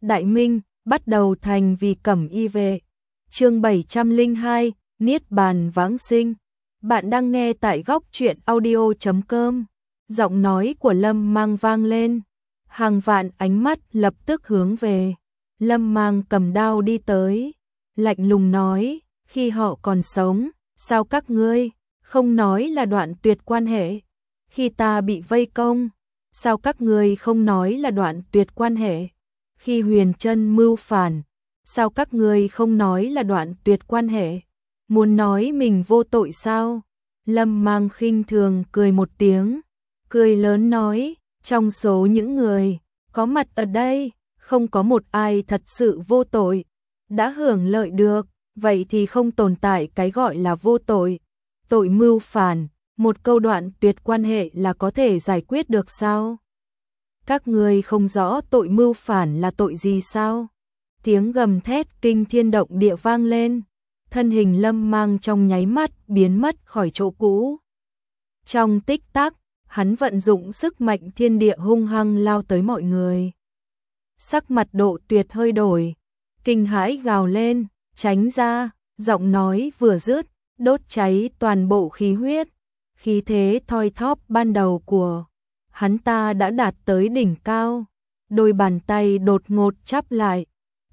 Đại Minh, bắt đầu thành vì cẩm y vệ. Chương 702, Niết bàn vãng sinh. Bạn đang nghe tại góc truyện audio.com. Giọng nói của Lâm Mang vang lên. Hàng vạn ánh mắt lập tức hướng về. Lâm Mang cầm đao đi tới, lạnh lùng nói, khi họ còn sống, sao các ngươi không nói là đoạn tuyệt quan hệ? Khi ta bị vây công, sao các ngươi không nói là đoạn tuyệt quan hệ? Khi Huyền Trân mưu phản, sao các ngươi không nói là đoạn tuyệt quan hệ? Muốn nói mình vô tội sao? Lâm Mang khinh thường cười một tiếng, cười lớn nói, trong số những người có mặt ở đây, không có một ai thật sự vô tội. Đã hưởng lợi được, vậy thì không tồn tại cái gọi là vô tội. Tội mưu phản, một câu đoạn tuyệt quan hệ là có thể giải quyết được sao? Các ngươi không rõ tội mưu phản là tội gì sao? Tiếng gầm thét kinh thiên động địa vang lên, thân hình Lâm Mang trong nháy mắt biến mất khỏi chỗ cũ. Trong tích tắc, hắn vận dụng sức mạnh thiên địa hung hăng lao tới mọi người. Sắc mặt Độ Tuyệt hơi đổi, kinh hãi gào lên, tránh ra, giọng nói vừa dứt, đốt cháy toàn bộ khí huyết. Khí thế thoi thóp ban đầu của hắn ta đã đạt tới đỉnh cao, đôi bàn tay đột ngột chắp lại,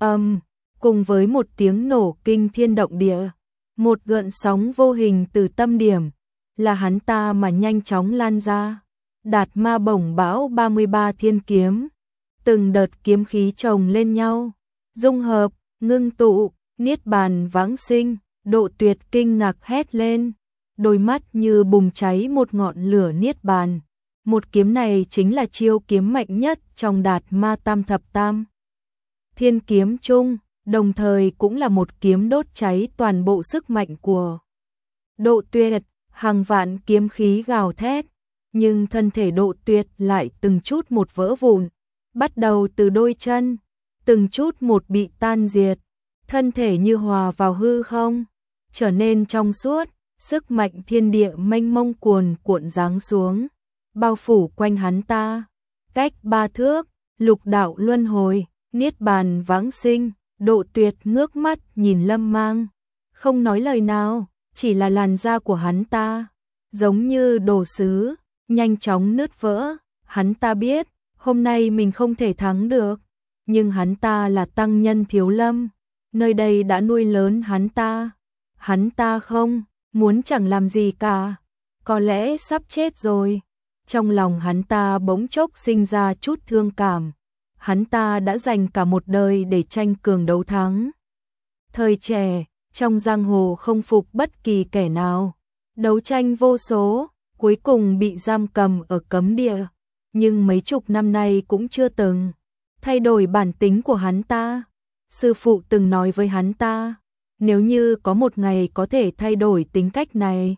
cùng với một tiếng nổ kinh thiên động địa, một gợn sóng vô hình từ tâm điểm là hắn ta mà nhanh chóng lan ra. Đạt ma bổng bão 33 thiên kiếm, từng đợt kiếm khí chồng lên nhau, dung hợp, ngưng tụ, niết bàn vãng sinh. Độ Tuyệt kinh ngạc hét lên, đôi mắt như bùng cháy một ngọn lửa niết bàn. Một kiếm này chính là chiêu kiếm mạnh nhất trong Đạt ma tam thập tam thiên kiếm chung, đồng thời cũng là một kiếm đốt cháy toàn bộ sức mạnh của Độ Tuyệt. Hàng vạn kiếm khí gào thét, nhưng thân thể Độ Tuyệt lại từng chút một vỡ vụn, bắt đầu từ đôi chân, từng chút một bị tan diệt, thân thể như hòa vào hư không, trở nên trong suốt, sức mạnh thiên địa mênh mông cuồn cuộn giáng xuống, bao phủ quanh hắn ta. Cách 3 thước, lục đạo luân hồi, niết bàn vãng sinh. Độ Tuyệt ngước mắt nhìn Lâm Mang, không nói lời nào, chỉ là làn da của hắn ta giống như đồ sứ, nhanh chóng nứt vỡ. Hắn ta biết, hôm nay mình không thể thắng được, nhưng hắn ta là tăng nhân Thiếu Lâm, nơi đây đã nuôi lớn hắn ta. Hắn ta không muốn chẳng làm gì cả, có lẽ sắp chết rồi. Trong lòng hắn ta bỗng chốc sinh ra chút thương cảm. Hắn ta đã dành cả một đời để tranh cường đấu thắng. Thời trẻ, trong giang hồ không phục bất kỳ kẻ nào, đấu tranh vô số, cuối cùng bị giam cầm ở cấm địa. Nhưng mấy chục năm nay cũng chưa từng thay đổi bản tính của hắn ta. Sư phụ từng nói với hắn ta, nếu như có một ngày có thể thay đổi tính cách này,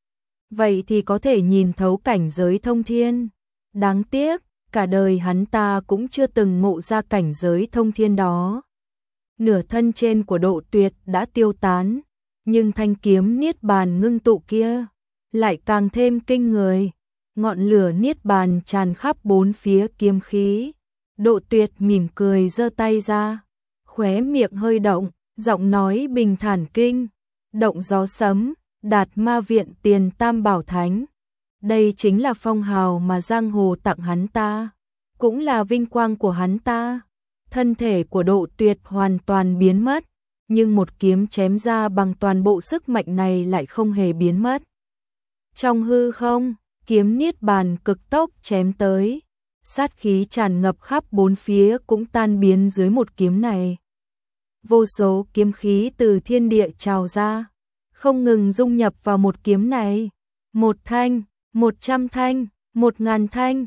vậy thì có thể nhìn thấu cảnh giới thông thiên. Đáng tiếc, cả đời hắn ta cũng chưa từng ngộ ra cảnh giới thông thiên đó. Nửa thân trên của Độ Tuyệt đã tiêu tán, nhưng thanh kiếm niết bàn ngưng tụ kia lại càng thêm kinh người. Ngọn lửa niết bàn tràn khắp bốn phía kiếm khí. Độ Tuyệt mỉm cười giơ tay ra, khóe miệng hơi động, giọng nói bình thản kinh động gió sấm, Đạt ma viện tiền tam bảo thánh. Đây chính là phong hào mà giang hồ tặng hắn ta, cũng là vinh quang của hắn ta. Thân thể của Độ Tuyệt hoàn toàn biến mất, nhưng một kiếm chém ra bằng toàn bộ sức mạnh này lại không hề biến mất. Trong hư không, kiếm niết bàn cực tốc chém tới, sát khí tràn ngập khắp bốn phía cũng tan biến dưới một kiếm này. Vô số kiếm khí từ thiên địa trào ra, không ngừng dung nhập vào một kiếm này. 1 thanh, 100 thanh, 1000 thanh,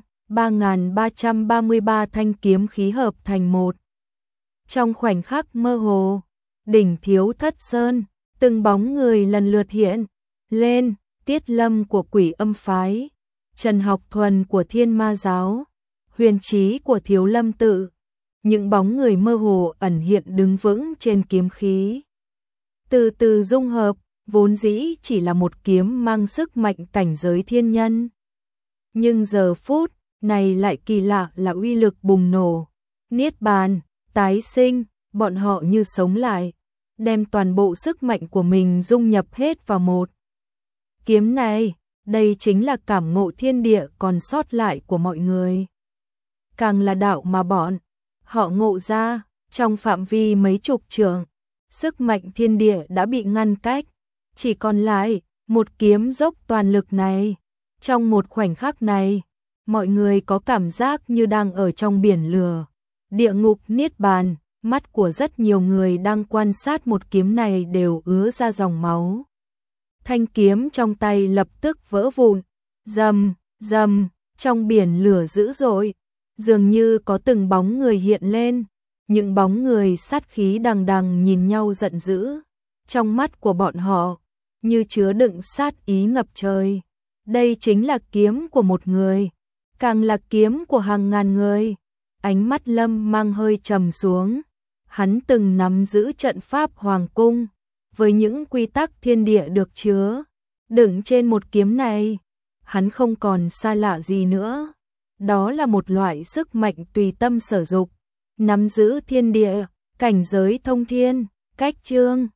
3333 thanh kiếm khí hợp thành một. Trong khoảnh khắc mơ hồ, đỉnh Thiếu Thất Sơn, từng bóng người lần lượt hiện lên. Tiết Lâm của Quỷ Âm phái, Trần Học Thuần của Thiên Ma giáo, Huyền Trí của Thiếu Lâm tự. Những bóng người mơ hồ ẩn hiện đứng vững trên kiếm khí, từ từ dung hợp, vốn dĩ chỉ là một kiếm mang sức mạnh cảnh giới thiên nhân. Nhưng giờ phút này lại kỳ lạ là uy lực bùng nổ. Niết bàn, tái sinh, bọn họ như sống lại, đem toàn bộ sức mạnh của mình dung nhập hết vào một kiếm này. Đây chính là cảm ngộ thiên địa còn sót lại của mọi người. Càng là đạo mà bọn họ ngộ ra, trong phạm vi mấy chục trượng, sức mạnh thiên địa đã bị ngăn cách, chỉ còn lại một kiếm dốc toàn lực này. Trong một khoảnh khắc này, mọi người có cảm giác như đang ở trong biển lửa, địa ngục niết bàn, mắt của rất nhiều người đang quan sát một kiếm này đều ứa ra dòng máu. Thanh kiếm trong tay lập tức vỡ vụn, rầm, rầm, trong biển lửa dữ dội, dường như có từng bóng người hiện lên, những bóng người sát khí đằng đằng nhìn nhau giận dữ, trong mắt của bọn họ như chứa đựng sát ý ngập trời. Đây chính là kiếm của một người, càng là kiếm của hàng ngàn người. Ánh mắt Lâm Mang hơi trầm xuống, hắn từng nắm giữ trận pháp hoàng cung, với những quy tắc thiên địa được chứa đựng trên một kiếm này, hắn không còn xa lạ gì nữa. Đó là một loại sức mạnh tùy tâm sở dục, nắm giữ thiên địa, cảnh giới thông thiên, cách chương.